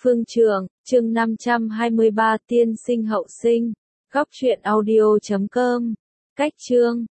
Phương Trường, chương 523 tiên sinh hậu sinh. Góc truyện audio.com. Cách chương